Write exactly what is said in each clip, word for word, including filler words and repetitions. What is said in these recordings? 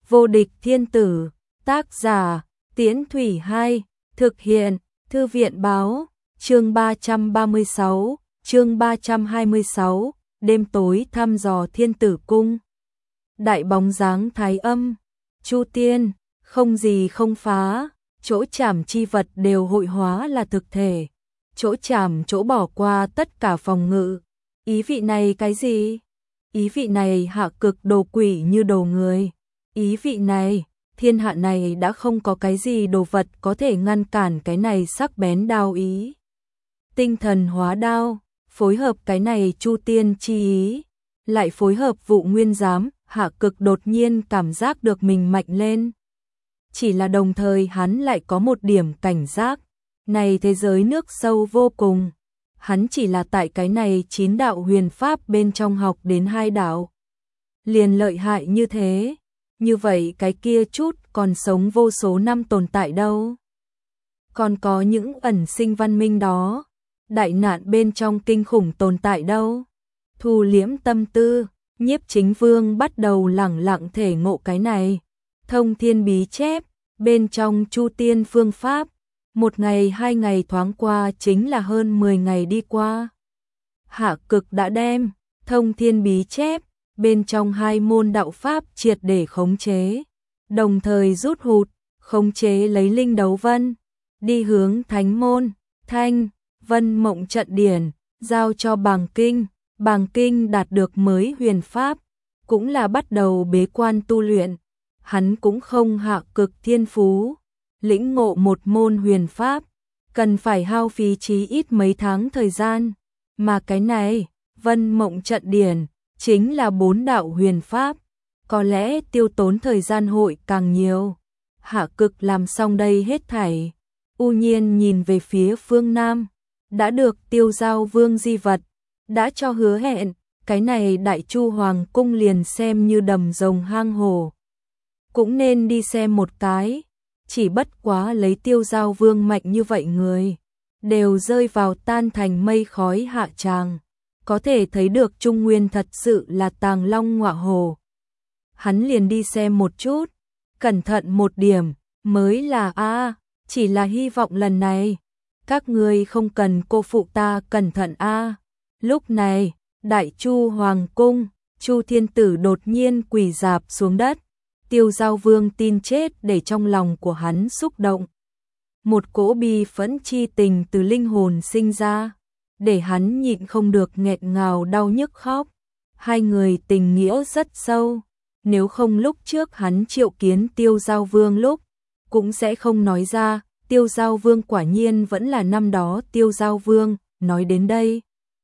Vô địch thiên tử, tác giả, Tiễn Thủy Hai, thực hiện, Thư viện báo, chương ba trăm ba mươi sáu, chương ba trăm hai mươi sáu, đêm tối thăm dò thiên tử cung. Đại bóng dáng thái âm, Chu Tiên, không gì không phá, chỗ chạm chi vật đều hội hóa là thực thể, chỗ chạm chỗ bỏ qua tất cả phòng ngự. Ý vị này cái gì? Ý vị này hạ cực đồ quỷ như đồ người. Ý vị này, thiên hạ này đã không có cái gì đồ vật có thể ngăn cản cái này sắc bén đao ý. Tinh thần hóa đao, phối hợp cái này Chu Tiên chi ý, lại phối hợp vụ nguyên giám, hạ cực đột nhiên cảm giác được mình mạnh lên. Chỉ là đồng thời hắn lại có một điểm cảnh giác, này thế giới nước sâu vô cùng. Hắn chỉ là tại cái này chín đạo huyền pháp bên trong học đến hai đạo. Liền lợi hại như thế, như vậy cái kia chút còn sống vô số năm tồn tại đâu. Còn có những ẩn sinh văn minh đó, đại nạn bên trong kinh khủng tồn tại đâu. Thu liễm tâm tư, Nhiếp Chính Vương bắt đầu lẳng lặng thể ngộ cái này. Thông thiên bí chép, bên trong Chu Tiên phương pháp, một ngày hai ngày thoáng qua chính là hơn mười ngày đi qua. Hạ cực đã đem thông thiên bí chép, bên trong hai môn đạo pháp triệt để khống chế, đồng thời rút hụt, khống chế lấy linh đấu vân, đi hướng thánh môn, thanh, vân mộng trận điển, giao cho bàng kinh, bàng kinh đạt được mới huyền pháp, cũng là bắt đầu bế quan tu luyện. Hắn cũng không hạ cực thiên phú, lĩnh ngộ một môn huyền pháp, cần phải hao phí chí ít mấy tháng thời gian, mà cái này, vân mộng trận điển, chính là bốn đạo huyền pháp, có lẽ tiêu tốn thời gian hội càng nhiều. Hạ cực làm xong đây hết thảy, u nhiên nhìn về phía phương Nam, đã được Tiêu Giao Vương di vật, đã cho hứa hẹn, cái này Đại Chu Hoàng cung liền xem như đầm rồng hang hồ. Cũng nên đi xem một cái, chỉ bất quá lấy Tiêu Giao Vương mạnh như vậy người, đều rơi vào tan thành mây khói hạ tràng, có thể thấy được Trung Nguyên thật sự là tàng long ngọa hồ. Hắn liền đi xem một chút, cẩn thận một điểm, mới là a, chỉ là hy vọng lần này, các ngươi không cần cô phụ ta cẩn thận a. Lúc này, Đại Chu Hoàng cung, Chu Thiên Tử đột nhiên quỳ rạp xuống đất. Tiêu Giao Vương tin chết để trong lòng của hắn xúc động. Một cỗ bi phẫn chi tình từ linh hồn sinh ra, để hắn nhịn không được nghẹn ngào đau nhức khóc. Hai người tình nghĩa rất sâu, nếu không lúc trước hắn triệu kiến Tiêu Giao Vương lúc, cũng sẽ không nói ra, Tiêu Giao Vương quả nhiên vẫn là năm đó Tiêu Giao Vương, nói đến đây.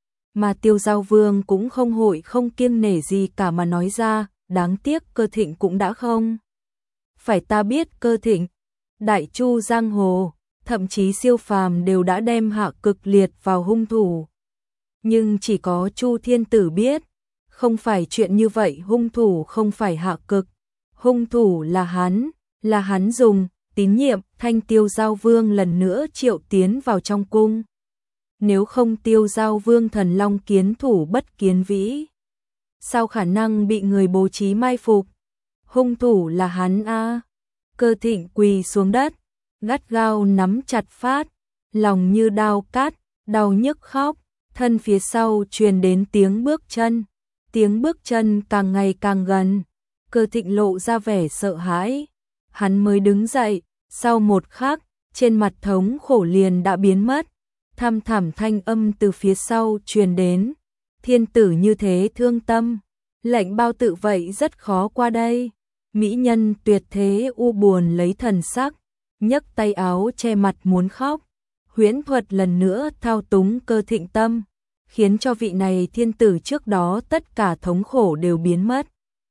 Mà Tiêu Giao Vương cũng không hội không kiêng nể gì cả mà nói ra, đáng tiếc Cơ Thịnh cũng đã không. Phải ta biết Cơ Thịnh, Đại Chu giang hồ, thậm chí siêu phàm đều đã đem hạ cực liệt vào hung thủ. Nhưng chỉ có Chu Thiên Tử biết, không phải chuyện như vậy, hung thủ không phải hạ cực, hung thủ là hắn, là hắn dùng tín nhiệm thanh Tiêu Giao Vương lần nữa triệu tiến vào trong cung. Nếu không Tiêu Giao Vương thần long kiến thủ bất kiến vĩ, sao khả năng bị người bố trí mai phục? Hung thủ là hắn a. Cơ Thịnh quỳ xuống đất, gắt gao nắm chặt phát, lòng như đao cắt, đau nhức khóc, thân phía sau truyền đến tiếng bước chân, tiếng bước chân càng ngày càng gần. Cơ Thịnh lộ ra vẻ sợ hãi, hắn mới đứng dậy, sau một khắc, trên mặt thống khổ liền đã biến mất. Thăm thẳm thanh âm từ phía sau truyền đến, thiên tử như thế thương tâm, lệnh bao tự vậy rất khó qua đây. Mỹ nhân tuyệt thế u buồn lấy thần sắc, nhấc tay áo che mặt muốn khóc. Huyễn thuật lần nữa thao túng Cơ Thịnh tâm, khiến cho vị này thiên tử trước đó tất cả thống khổ đều biến mất.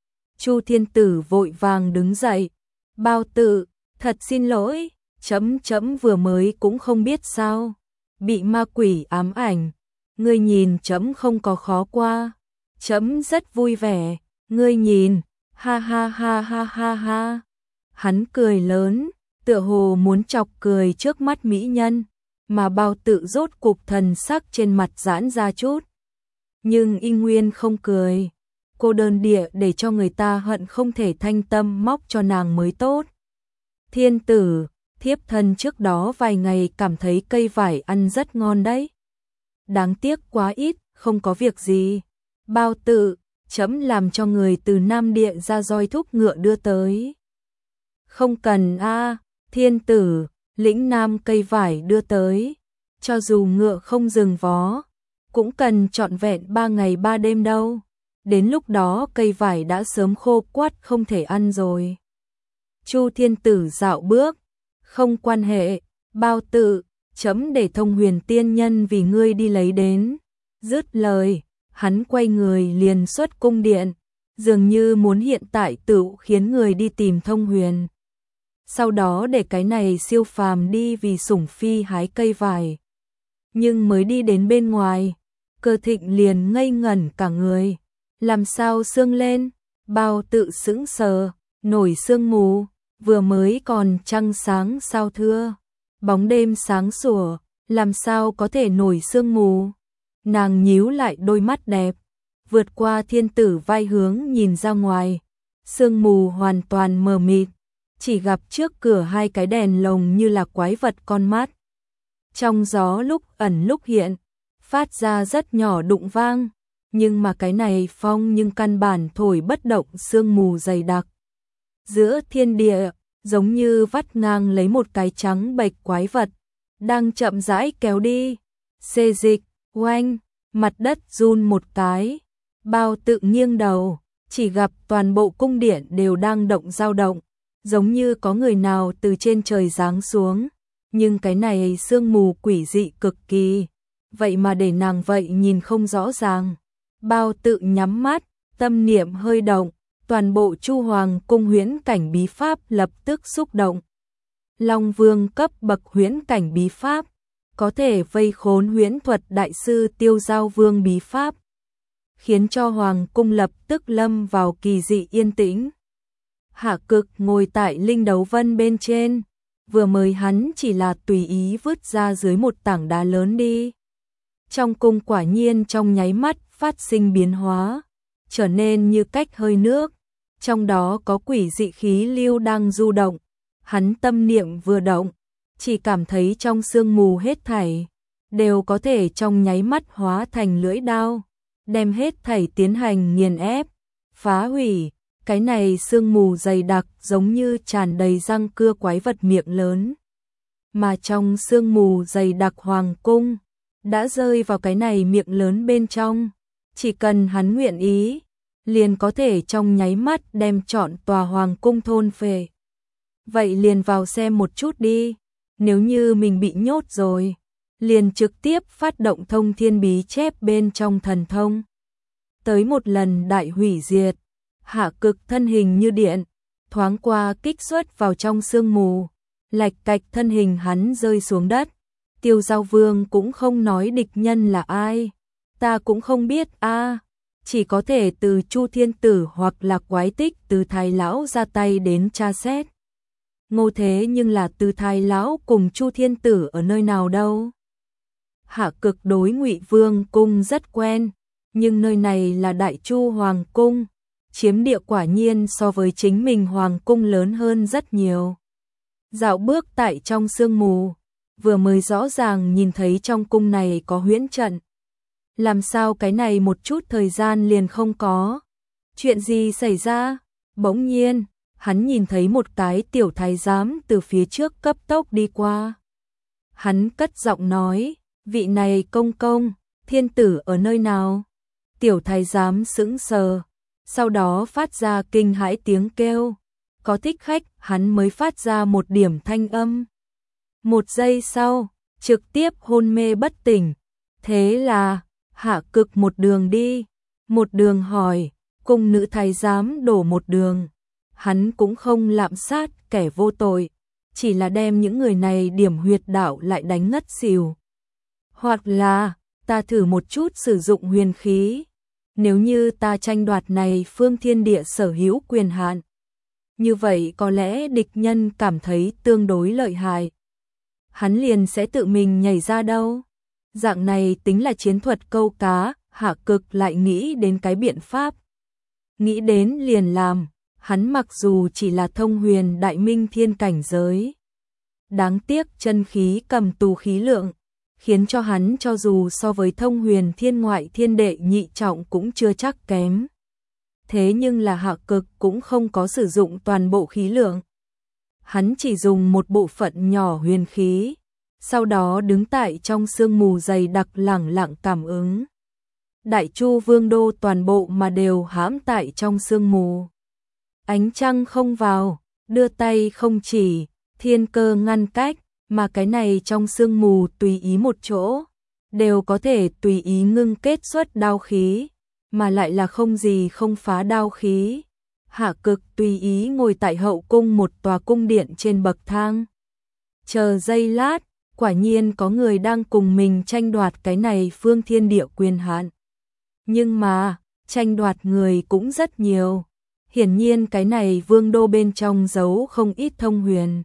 Chu Thiên Tử vội vàng đứng dậy, bao tự, thật xin lỗi, chấm chấm vừa mới cũng không biết sao. Bị ma quỷ ám ảnh, ngươi nhìn chấm không có khó qua, chấm rất vui vẻ, ngươi nhìn, ha ha ha ha ha ha. Hắn cười lớn, tựa hồ muốn chọc cười trước mắt mỹ nhân, mà bao tự rốt cục thần sắc trên mặt giãn ra chút. Nhưng y nguyên không cười, cô đơn địa để cho người ta hận không thể thanh tâm móc cho nàng mới tốt. Thiên tử, thiếp thân trước đó vài ngày cảm thấy cây vải ăn rất ngon đấy. Đáng tiếc quá ít, không có việc gì. Bao Tự, trẫm làm cho người từ Nam Địa ra roi thúc ngựa đưa tới. Không cần a, thiên tử, lĩnh nam cây vải đưa tới. Cho dù ngựa không dừng vó, cũng cần trọn vẹn ba ngày ba đêm đâu. Đến lúc đó cây vải đã sớm khô quắt không thể ăn rồi. Chu thiên tử dạo bước, không quan hệ, Bao Tự, chấm để Thông Huyền tiên nhân vì ngươi đi lấy đến. Dứt lời, hắn quay người liền xuất cung điện, dường như muốn hiện tại tự khiến người đi tìm Thông Huyền. Sau đó để cái này siêu phàm đi vì sủng phi hái cây vải. Nhưng mới đi đến bên ngoài, Cơ Thịnh liền ngây ngẩn cả người. Làm sao sương lên? Bao Tự sững sờ, nổi sương mù, vừa mới còn trăng sáng sao thưa. Bóng đêm sáng sủa, làm sao có thể nổi sương mù? Nàng nhíu lại đôi mắt đẹp, vượt qua thiên tử vai hướng nhìn ra ngoài. Sương mù hoàn toàn mờ mịt, chỉ gặp trước cửa hai cái đèn lồng như là quái vật con mắt. Trong gió lúc ẩn lúc hiện, phát ra rất nhỏ đụng vang, nhưng mà cái này phong nhưng căn bản thổi bất động sương mù dày đặc. Giữa thiên địa, giống như vắt ngang lấy một cái trắng bệch quái vật, đang chậm rãi kéo đi. Xê dịch, oanh, mặt đất run một cái. Bao Tự nghiêng đầu, chỉ gặp toàn bộ cung điện đều đang động dao động, giống như có người nào từ trên trời giáng xuống. Nhưng cái này sương mù quỷ dị cực kỳ, vậy mà để nàng vậy nhìn không rõ ràng. Bao Tự nhắm mắt, tâm niệm hơi động, toàn bộ Chu Hoàng cung huyễn cảnh bí pháp lập tức xúc động. Long Vương cấp bậc huyễn cảnh bí pháp, có thể vây khốn huyễn thuật đại sư Tiêu Giao Vương bí pháp, khiến cho Hoàng cung lập tức lâm vào kỳ dị yên tĩnh. Hạ Cực ngồi tại linh đấu vân bên trên, vừa mới hắn chỉ là tùy ý vứt ra dưới một tảng đá lớn đi. Trong cung quả nhiên trong nháy mắt phát sinh biến hóa, trở nên như cách hơi nước, trong đó có quỷ dị khí lưu đang du động. Hắn tâm niệm vừa động, chỉ cảm thấy trong sương mù hết thảy đều có thể trong nháy mắt hóa thành lưỡi đao, đem hết thảy tiến hành nghiền ép, phá hủy. Cái này sương mù dày đặc giống như tràn đầy răng cưa quái vật miệng lớn. Mà trong sương mù dày đặc hoàng cung đã rơi vào cái này miệng lớn bên trong, chỉ cần hắn nguyện ý, liền có thể trong nháy mắt đem trọn tòa hoàng cung thôn phệ. Vậy liền vào xem một chút đi, nếu như mình bị nhốt rồi, liền trực tiếp phát động thông thiên bí chép bên trong thần thông. Tới một lần đại hủy diệt, Hạ Cực thân hình như điện, thoáng qua kích xuất vào trong sương mù, lạch cạch thân hình hắn rơi xuống đất. Tiêu Giao Vương cũng không nói địch nhân là ai, ta cũng không biết a, chỉ có thể từ Chu Thiên Tử hoặc là Quái Tích từ Thái lão ra tay đến tra xét. Ngô thế nhưng là từ Thái lão cùng Chu Thiên Tử ở nơi nào đâu? Hạ Cực đối Ngụy Vương cung rất quen, nhưng nơi này là Đại Chu Hoàng cung, chiếm địa quả nhiên so với chính mình Hoàng cung lớn hơn rất nhiều. Dạo bước tại trong sương mù, vừa mới rõ ràng nhìn thấy trong cung này có huyễn trận. Làm sao cái này một chút thời gian liền không có? Chuyện gì xảy ra? Bỗng nhiên, hắn nhìn thấy một cái tiểu thái giám từ phía trước cấp tốc đi qua. Hắn cất giọng nói, vị này công công, thiên tử ở nơi nào? Tiểu thái giám sững sờ, sau đó phát ra kinh hãi tiếng kêu. Có thích khách, hắn mới phát ra một điểm thanh âm. Một giây sau, trực tiếp hôn mê bất tỉnh. Thế là, Hạ Cực một đường đi, một đường hỏi, cung nữ thái giám đổ một đường. Hắn cũng không lạm sát kẻ vô tội, chỉ là đem những người này điểm huyệt đạo lại đánh ngất xỉu. Hoặc là, ta thử một chút sử dụng huyền khí, nếu như ta tranh đoạt này phương thiên địa sở hữu quyền hạn, như vậy có lẽ địch nhân cảm thấy tương đối lợi hại, hắn liền sẽ tự mình nhảy ra đâu. Dạng này tính là chiến thuật câu cá. Hạ Cực lại nghĩ đến cái biện pháp. nghĩ đến liền làm, hắn mặc dù chỉ là thông huyền đại minh thiên cảnh giới. Đáng tiếc chân khí cầm tù khí lượng, khiến cho hắn cho dù so với thông huyền thiên ngoại thiên đệ nhị trọng cũng chưa chắc kém. Thế nhưng là Hạ Cực cũng không có sử dụng toàn bộ khí lượng. Hắn chỉ dùng một bộ phận nhỏ huyền khí, sau đó đứng tại trong sương mù dày đặc lẳng lặng cảm ứng. Đại Chu Vương đô toàn bộ mà đều hãm tại trong sương mù. Ánh trăng không vào, đưa tay không chỉ, thiên cơ ngăn cách, mà cái này trong sương mù tùy ý một chỗ, đều có thể tùy ý ngưng kết xuất đao khí, mà lại là không gì không phá đao khí. Hạ Cực tùy ý ngồi tại hậu cung một tòa cung điện trên bậc thang. Chờ giây lát, quả nhiên có người đang cùng mình tranh đoạt cái này phương thiên địa quyền hạn. Nhưng mà, tranh đoạt người cũng rất nhiều. Hiển nhiên cái này vương đô bên trong giấu không ít thông huyền.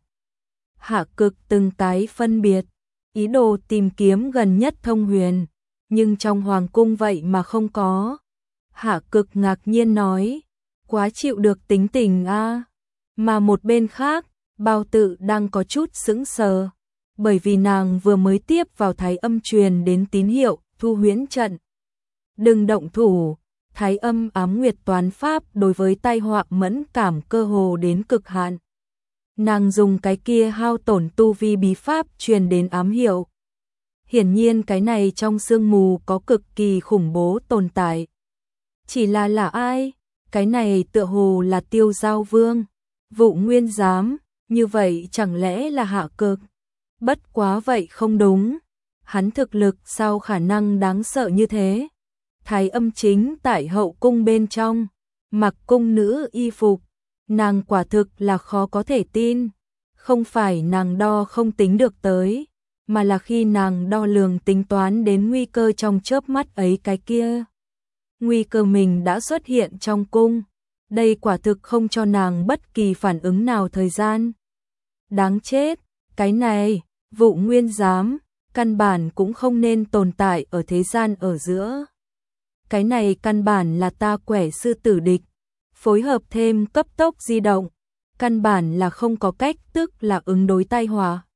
Hạ Cực từng cái phân biệt, ý đồ tìm kiếm gần nhất thông huyền, nhưng trong hoàng cung vậy mà không có. Hạ Cực ngạc nhiên nói, quá chịu được tính tình a. Mà một bên khác, Bao Tự đang có chút sững sờ, bởi vì nàng vừa mới tiếp vào Thái Âm truyền đến tín hiệu, thu huyễn trận. Đừng động thủ, Thái Âm ám nguyệt toán pháp đối với tai họa mẫn cảm cơ hồ đến cực hạn. Nàng dùng cái kia hao tổn tu vi bí pháp truyền đến ám hiệu. Hiển nhiên cái này trong sương mù có cực kỳ khủng bố tồn tại. Chỉ là là ai? Cái này tựa hồ là Tiêu Giao Vương, Vụ Nguyên Giám, như vậy chẳng lẽ là Hạ Cực? Bất quá vậy không đúng, hắn thực lực sao khả năng đáng sợ như thế? Thái Âm chính tại hậu cung bên trong, mặc cung nữ y phục, nàng quả thực là khó có thể tin. Không phải nàng đo không tính được tới, mà là khi nàng đo lường tính toán đến nguy cơ trong chớp mắt ấy cái kia. Nguy cơ mình đã xuất hiện trong cung, đây quả thực không cho nàng bất kỳ phản ứng nào thời gian. Đáng chết, cái này, Vụ Nguyên Giám, căn bản cũng không nên tồn tại ở thế gian ở giữa. Cái này căn bản là ta quẻ sư tử địch, phối hợp thêm cấp tốc di động, căn bản là không có cách tức là ứng đối tai họa.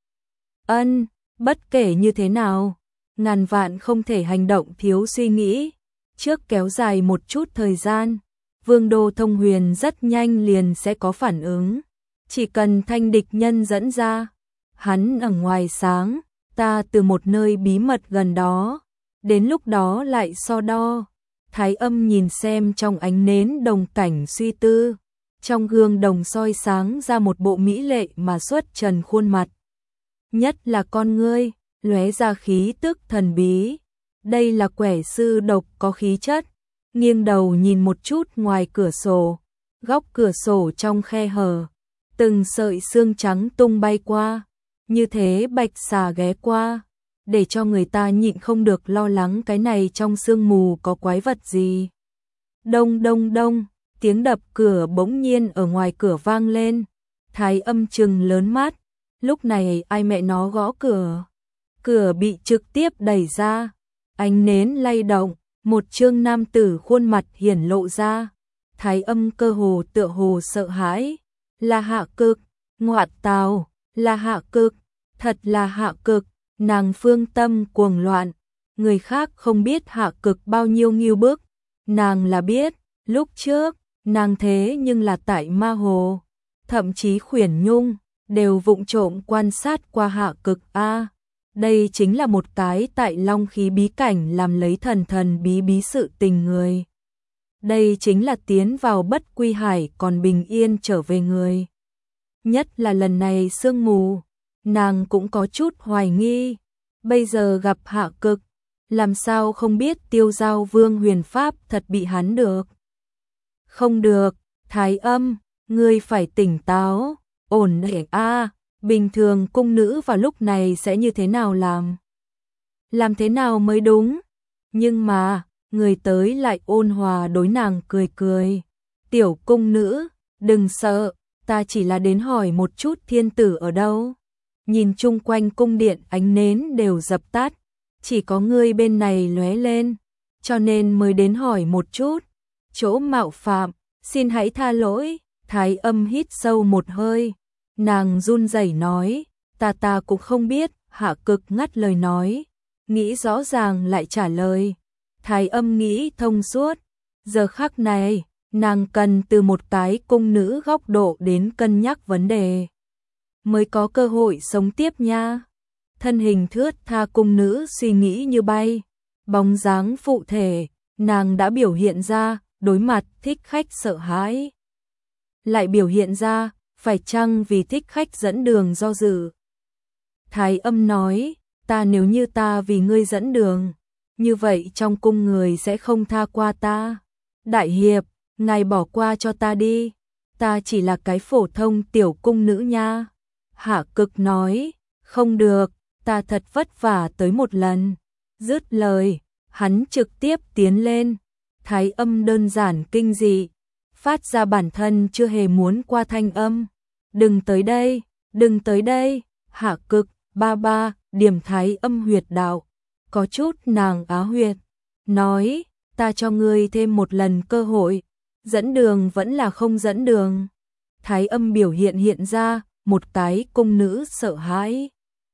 Ân, bất kể như thế nào, ngàn vạn không thể hành động thiếu suy nghĩ, trước kéo dài một chút thời gian, Vương đô thông huyền rất nhanh liền sẽ có phản ứng, chỉ cần thanh địch nhân dẫn ra, hắn ở ngoài sáng, ta từ một nơi bí mật gần đó, đến lúc đó lại so đo. Thái Âm nhìn xem trong ánh nến đồng cảnh suy tư, trong gương đồng soi sáng ra một bộ mỹ lệ mà xuất trần khuôn mặt. Nhất là con ngươi, lóe ra khí tức thần bí. Đây là quẻ sư độc có khí chất. Nghiêng đầu nhìn một chút ngoài cửa sổ, góc cửa sổ trong khe hở, từng sợi xương trắng tung bay qua, như thế bạch xà ghé qua, để cho người ta nhịn không được lo lắng cái này trong sương mù có quái vật gì. Đông đông đông, tiếng đập cửa bỗng nhiên ở ngoài cửa vang lên. Thái Âm trừng lớn mắt, lúc này ai mẹ nó gõ cửa. Cửa bị trực tiếp đẩy ra, ánh nến lay động, một trương nam tử khuôn mặt hiển lộ ra. Thái Âm cơ hồ tựa hồ sợ hãi, là Hạ Cực, ngoại tào, là Hạ Cực, thật là Hạ Cực. Nàng phương tâm cuồng loạn, người khác không biết Hạ Cực bao nhiêu nghiêu bức, nàng là biết, lúc trước, nàng thế nhưng là tại Ma Hồ, thậm chí Khuyển Nhung, đều vụng trộm quan sát qua Hạ Cực a. Đây chính là một cái tại Long Khí bí cảnh làm lấy thần thần bí bí sự tình người. Đây chính là tiến vào bất quy hải còn bình yên trở về người. Nhất là lần này sương mù, nàng cũng có chút hoài nghi, bây giờ gặp Hạ Cực, làm sao không biết Tiêu Giao Vương huyền pháp thật bị hắn được. Không được, Thái Âm, ngươi phải tỉnh táo, ổn định a, bình thường cung nữ vào lúc này sẽ như thế nào làm? Làm thế nào mới đúng? Nhưng mà, người tới lại ôn hòa đối nàng cười cười. Tiểu cung nữ, đừng sợ, ta chỉ là đến hỏi một chút thiên tử ở đâu. Nhìn chung quanh cung điện ánh nến đều dập tắt, chỉ có ngươi bên này lóe lên, cho nên mới đến hỏi một chút. Chỗ mạo phạm, Xin hãy tha lỗi. Thái Âm hít sâu một hơi, nàng run rẩy nói, ta ta cũng không biết. Hạ Cực ngắt lời nói, nghĩ rõ ràng lại trả lời. Thái Âm nghĩ thông suốt, giờ khắc này, nàng cần từ một cái cung nữ góc độ đến cân nhắc vấn đề, mới có cơ hội sống tiếp nha. Thân hình thướt tha cung nữ suy nghĩ như bay, bóng dáng phụ thể, nàng đã biểu hiện ra, đối mặt thích khách sợ hãi. Lại biểu hiện ra, phải chăng vì thích khách dẫn đường do dự. Thái Âm nói, ta nếu như ta vì ngươi dẫn đường, như vậy trong cung người sẽ không tha qua ta. Đại hiệp, ngài bỏ qua cho ta đi, ta chỉ là cái phổ thông tiểu cung nữ nha. Hạ Cực nói, không được, ta thật vất vả tới một lần. Dứt lời, hắn trực tiếp tiến lên. Thái Âm đơn giản kinh dị, phát ra bản thân chưa hề muốn qua thanh âm. Đừng tới đây, đừng tới đây. Hạ Cực, ba ba, điểm Thái Âm huyệt đạo. Có chút nàng á huyệt, nói, ta cho ngươi thêm một lần cơ hội, dẫn đường vẫn là không dẫn đường. Thái Âm biểu hiện hiện ra, một cái cung nữ sợ hãi.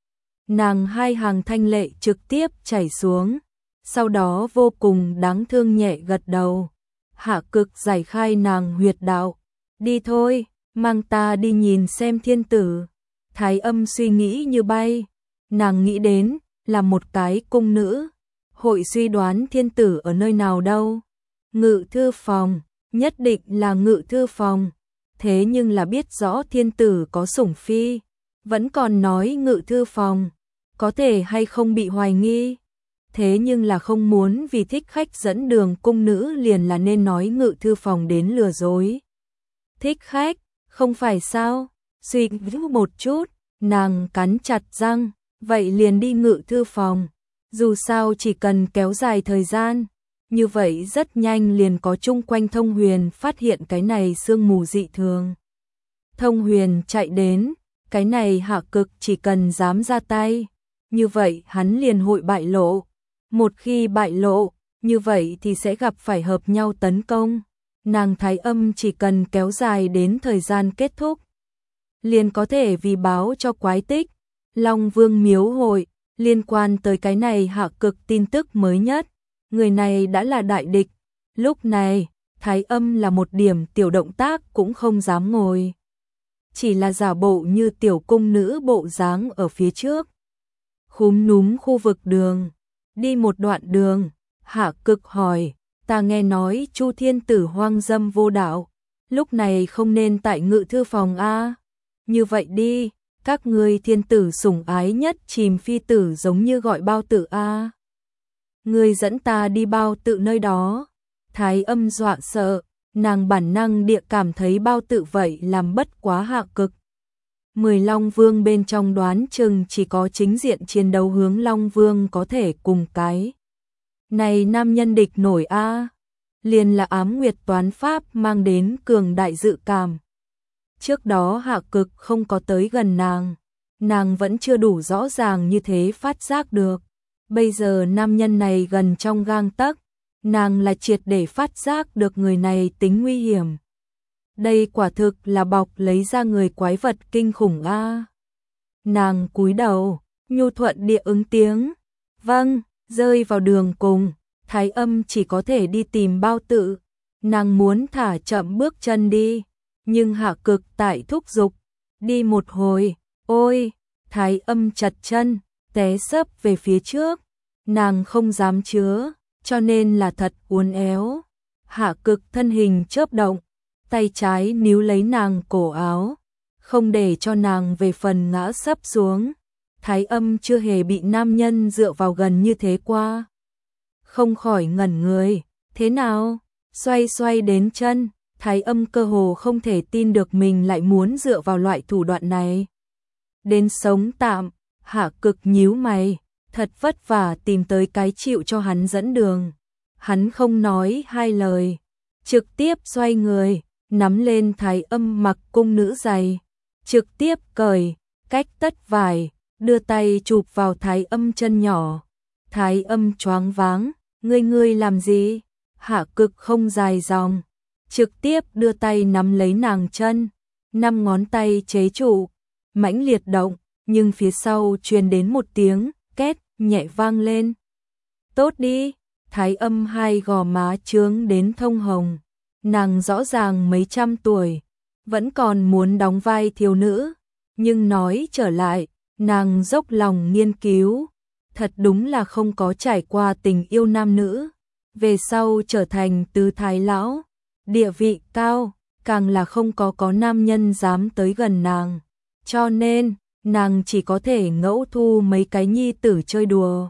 Nàng hai hàng thanh lệ trực tiếp chảy xuống, sau đó vô cùng đáng thương nhẹ gật đầu. Hạ Cực giải khai nàng huyệt đạo, đi thôi, mang ta đi nhìn xem thiên tử. Thái Âm suy nghĩ như bay, nàng nghĩ đến là một cái cung nữ, hội suy đoán thiên tử ở nơi nào đâu. Ngự thư phòng, nhất định là ngự thư phòng. Thế nhưng là biết rõ thiên tử có sủng phi, vẫn còn nói ngự thư phòng, có thể hay không bị hoài nghi. Thế nhưng là không muốn vì thích khách dẫn đường cung nữ liền là nên nói ngự thư phòng đến lừa dối thích khách, không phải sao? Suy nghĩ một chút, nàng cắn chặt răng, vậy liền đi ngự thư phòng, dù sao chỉ cần kéo dài thời gian, như vậy rất nhanh liền có chung quanh Thông Huyền phát hiện cái này sương mù dị thường. Thông Huyền chạy đến, cái này Hạ Cực chỉ cần dám ra tay, như vậy hắn liền hội bại lộ. Một khi bại lộ, như vậy thì sẽ gặp phải hợp nhau tấn công. Nàng Thái Âm chỉ cần kéo dài đến thời gian kết thúc, liền có thể vì báo cho quái tích Long Vương miếu hội liên quan tới cái này Hạ Cực tin tức mới nhất. Người này đã là đại địch. Lúc này, Thái Âm là một điểm tiểu động tác cũng không dám ngồi, chỉ là giả bộ như tiểu cung nữ bộ dáng ở phía trước. Khúm núm khu vực đường, đi một đoạn đường, Hạ Cực hỏi, ta nghe nói Chu thiên tử hoang dâm vô đạo, lúc này không nên tại ngự thư phòng a. Như vậy đi, các ngươi thiên tử sủng ái nhất chìm phi tử giống như gọi bao tử a. Ngươi dẫn ta đi bao tự nơi đó. Thái Âm dọa sợ, nàng bản năng địa cảm thấy bao tự vậy làm bất quá Hạ Cực. Mười Long Vương bên trong đoán chừng chỉ có chính diện chiến đấu hướng Long Vương có thể cùng cái này nam nhân địch nổi a. Liền là ám nguyệt toán pháp mang đến cường đại dự cảm. Trước đó Hạ Cực không có tới gần nàng, nàng vẫn chưa đủ rõ ràng như thế phát giác được. Bây giờ nam nhân này gần trong gang tấc, nàng là triệt để phát giác được người này tính nguy hiểm. Đây quả thực là bọc lấy ra người quái vật kinh khủng a. Nàng cúi đầu, nhu thuận địa ứng tiếng, vâng, rơi vào đường cùng, Thái Âm chỉ có thể đi tìm bao tự. Nàng muốn thả chậm bước chân đi, nhưng Hạ Cực tại thúc giục, đi một hồi, ôi, Thái Âm chật chân, té xấp về phía trước, nàng không dám chứa, cho nên là thật uốn éo. Hạ Cực thân hình chớp động, tay trái níu lấy nàng cổ áo, không để cho nàng về phần ngã sấp xuống. Thái Âm chưa hề bị nam nhân dựa vào gần như thế qua, không khỏi ngẩn người, thế nào? Xoay xoay đến chân, Thái Âm cơ hồ không thể tin được mình lại muốn dựa vào loại thủ đoạn này. Đến sống tạm, Hạ Cực nhíu mày, thật vất vả tìm tới cái chịu cho hắn dẫn đường. Hắn không nói hai lời, trực tiếp xoay người, nắm lên Thái Âm mặc cung nữ giày, trực tiếp cởi, cách tất vải, đưa tay chụp vào Thái Âm chân nhỏ. Thái Âm choáng váng, ngươi ngươi làm gì? Hạ Cực không dài dòng, trực tiếp đưa tay nắm lấy nàng chân, năm ngón tay chế trụ, mãnh liệt động, nhưng phía sau truyền đến một tiếng két nhẹ vang lên. Tốt đi, Thái Âm hai gò má trướng đến thông hồng, nàng rõ ràng mấy trăm tuổi, vẫn còn muốn đóng vai thiếu nữ, nhưng nói trở lại, nàng dốc lòng nghiên cứu, thật đúng là không có trải qua tình yêu nam nữ, về sau trở thành tứ thái lão, địa vị cao, càng là không có có nam nhân dám tới gần nàng, cho nên nàng chỉ có thể ngẫu thu mấy cái nhi tử chơi đùa.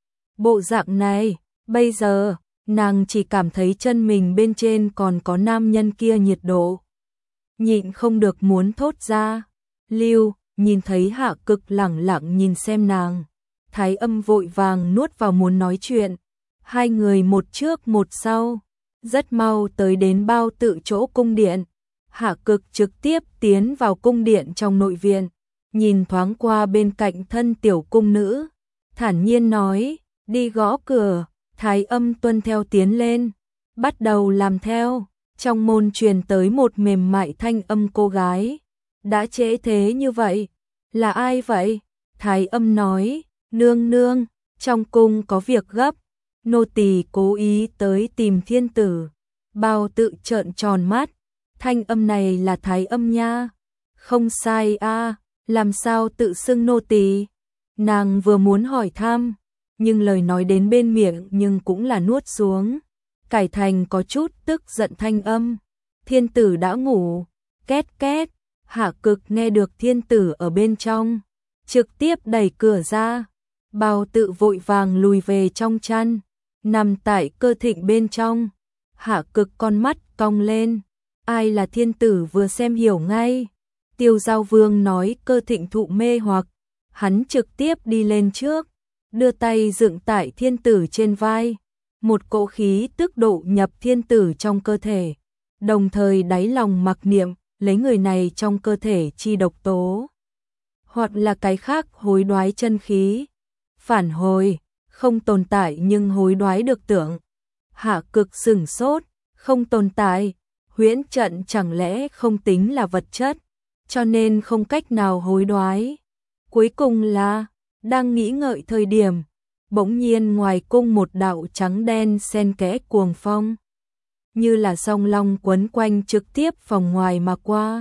Bộ dạng này, bây giờ, nàng chỉ cảm thấy chân mình bên trên còn có nam nhân kia nhiệt độ. Nhịn không được muốn thốt ra. Lưu, nhìn thấy Hạ Cực lẳng lặng nhìn xem nàng. Thái Âm vội vàng nuốt vào muốn nói chuyện. Hai người một trước một sau. Rất mau tới đến bao tự chỗ cung điện. Hạ Cực trực tiếp tiến vào cung điện trong nội viện. Nhìn thoáng qua bên cạnh thân tiểu cung nữ. Thản nhiên nói, đi gõ cửa. Thái Âm tuân theo tiến lên. Bắt đầu làm theo. Trong môn truyền tới một mềm mại thanh âm cô gái. Đã trễ thế như vậy? Là ai vậy? Thái Âm nói, nương nương, trong cung có việc gấp. Nô tỳ cố ý tới tìm thiên tử. Bao tự trợn tròn mắt. Thanh âm này là Thái Âm nha. Không sai a, làm sao tự xưng nô tỳ? Nàng vừa muốn hỏi thăm, nhưng lời nói đến bên miệng nhưng cũng là nuốt xuống. Cải thành có chút tức giận thanh âm. Thiên tử đã ngủ. Két két. Hạ Cực nghe được thiên tử ở bên trong. Trực tiếp đẩy cửa ra. Bao tự vội vàng lùi về trong chăn. Nằm tại Cơ Thịnh bên trong. Hạ Cực con mắt cong lên. Ai là thiên tử vừa xem hiểu ngay. Tiêu Giao Vương nói Cơ Thịnh thụ mê hoặc. Hắn trực tiếp đi lên trước. Đưa tay dựng tại thiên tử trên vai. Một cỗ khí tức độ nhập thiên tử trong cơ thể, đồng thời đáy lòng mặc niệm, lấy người này trong cơ thể chi độc tố, hoặc là cái khác hối đoái chân khí. Phản hồi, không tồn tại nhưng hối đoái được tưởng. Hạ Cực sửng sốt, không tồn tại, huyễn trận chẳng lẽ không tính là vật chất, cho nên không cách nào hối đoái. Cuối cùng là, đang nghĩ ngợi thời điểm, bỗng nhiên ngoài cung một đạo trắng đen xen kẽ cuồng phong, như là song long quấn quanh trực tiếp phòng ngoài mà qua,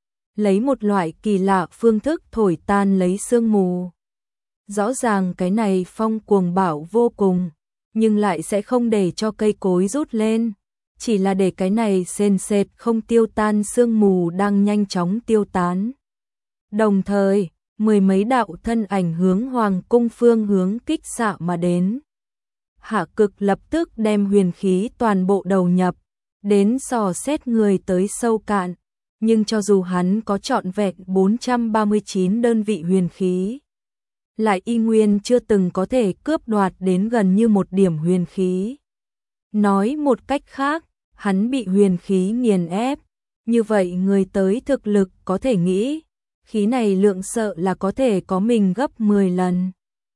lấy một loại kỳ lạ phương thức thổi tan lấy sương mù. Rõ ràng cái này phong cuồng bạo vô cùng, nhưng lại sẽ không để cho cây cối rút lên, chỉ là để cái này sền sệt không tiêu tan sương mù đang nhanh chóng tiêu tán. Đồng thời, mười mấy đạo thân ảnh hướng hoàng cung phương hướng kích xạ mà đến. Hạ Cực lập tức đem huyền khí toàn bộ đầu nhập, đến dò xét người tới sâu cạn, nhưng cho dù hắn có trọn vẹn bốn trăm ba mươi chín đơn vị huyền khí, lại y nguyên chưa từng có thể cướp đoạt đến gần như một điểm huyền khí. Nói một cách khác, hắn bị huyền khí nghiền ép, như vậy người tới thực lực có thể nghĩ, khí này lượng sợ là có thể có mình gấp mười lần.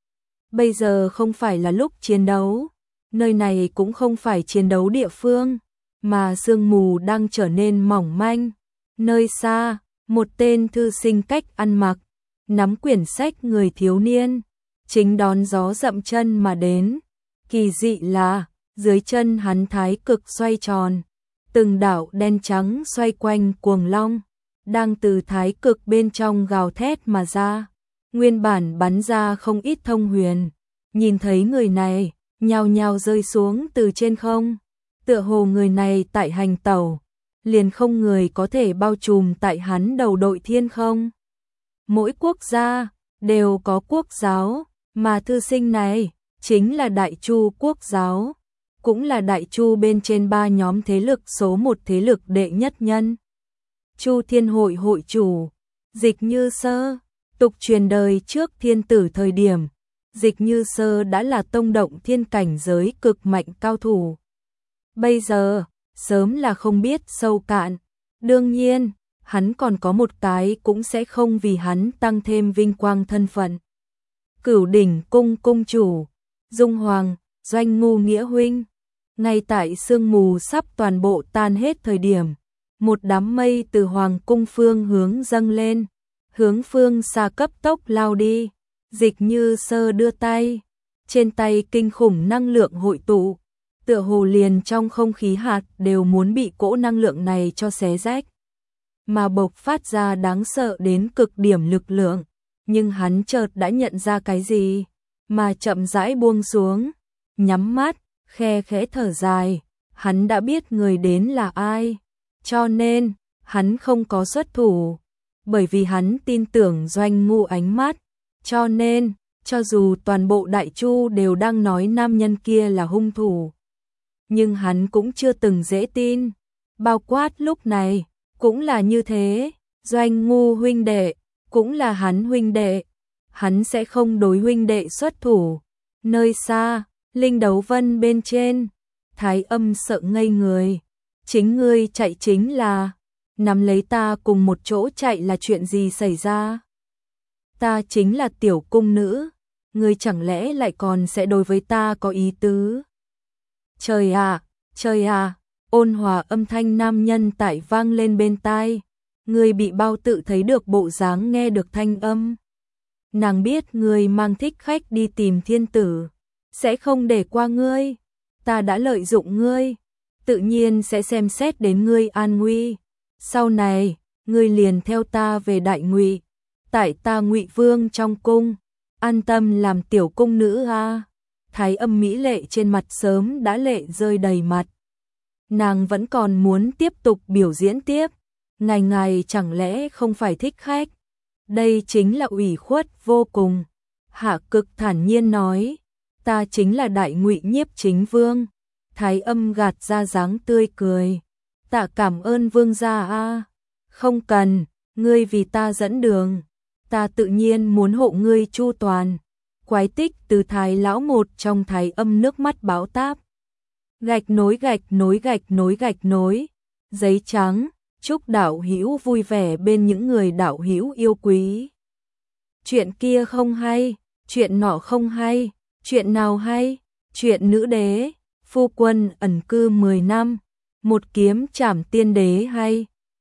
Bây giờ không phải là lúc chiến đấu, nơi này cũng không phải chiến đấu địa phương, mà sương mù đang trở nên mỏng manh. Nơi xa, một tên thư sinh cách ăn mặc, nắm quyển sách người thiếu niên, chính đón gió dậm chân mà đến. Kỳ dị là, dưới chân hắn thái cực xoay tròn, từng đạo đen trắng xoay quanh cuồng long, đang từ thái cực bên trong gào thét mà ra, nguyên bản bắn ra không ít thông huyền, nhìn thấy người này, nhao nhao rơi xuống từ trên không, tựa hồ người này tại hành tẩu, liền không người có thể bao trùm tại hắn đầu đội thiên không. Mỗi quốc gia đều có quốc giáo, mà thư sinh này chính là Đại Chu quốc giáo, cũng là Đại Chu bên trên ba nhóm thế lực số một thế lực đệ nhất nhân. Chu Thiên Hội hội chủ, Dịch Như Sơ, tục truyền đời trước thiên tử thời điểm, Dịch Như Sơ đã là tông động thiên cảnh giới cực mạnh cao thủ. Bây giờ, sớm là không biết sâu cạn, đương nhiên, hắn còn có một cái cũng sẽ không vì hắn tăng thêm vinh quang thân phận. Cửu Đỉnh cung cung chủ, Dung Hoàng, Doanh Ngu nghĩa huynh. Ngay tại sương mù sắp toàn bộ tan hết thời điểm, một đám mây từ hoàng cung phương hướng dâng lên, hướng phương xa cấp tốc lao đi. Dịch Như Sơ đưa tay, trên tay kinh khủng năng lượng hội tụ, tựa hồ liền trong không khí hạt đều muốn bị cỗ năng lượng này cho xé rách, mà bộc phát ra đáng sợ đến cực điểm lực lượng. Nhưng hắn chợt đã nhận ra cái gì, mà chậm rãi buông xuống, nhắm mắt, khe khẽ thở dài. Hắn đã biết người đến là ai, cho nên hắn không có xuất thủ, bởi vì hắn tin tưởng Doanh Ngu ánh mắt, cho nên cho dù toàn bộ Đại Chu đều đang nói nam nhân kia là hung thủ, nhưng hắn cũng chưa từng dễ tin, bao quát lúc này cũng là như thế. Doanh Ngu huynh đệ cũng là hắn huynh đệ, hắn sẽ không đối huynh đệ xuất thủ. Nơi xa, Linh Đấu Vân bên trên, Thái Âm sợ ngây người. Chính ngươi chạy chính là, nắm lấy ta cùng một chỗ chạy là chuyện gì xảy ra? Ta chính là tiểu cung nữ, ngươi chẳng lẽ lại còn sẽ đối với ta có ý tứ? Trời à, trời à, ôn hòa âm thanh nam nhân tại vang lên bên tai. Ngươi bị bao tự thấy được bộ dáng nghe được thanh âm. Nàng biết ngươi mang thích khách đi tìm thiên tử, sẽ không để qua ngươi. Ta đã lợi dụng ngươi, tự nhiên sẽ xem xét đến ngươi an nguy. Sau này, ngươi liền theo ta về Đại Ngụy, tại ta Ngụy Vương trong cung, an tâm làm tiểu cung nữ a. Thái Âm mỹ lệ trên mặt sớm đã lệ rơi đầy mặt. Nàng vẫn còn muốn tiếp tục biểu diễn tiếp. Ngài ngài chẳng lẽ không phải thích khách? Đây chính là ủy khuất vô cùng. Hạ Cực thản nhiên nói, ta chính là Đại Ngụy Nhiếp Chính Vương. Thái Âm gạt ra dáng tươi cười. Tạ cảm ơn vương gia a. Không cần, ngươi vì ta dẫn đường, ta tự nhiên muốn hộ ngươi chu toàn. Quái tích từ Thái lão một trong Thái Âm nước mắt báo táp. Gạch nối gạch nối gạch nối gạch nối, giấy trắng. Chúc đạo hữu vui vẻ bên những người đạo hữu yêu quý. Chuyện kia không hay, chuyện nọ không hay, chuyện nào hay? Chuyện nữ đế, phu quân ẩn cư mười năm, một kiếm trảm tiên đế hay.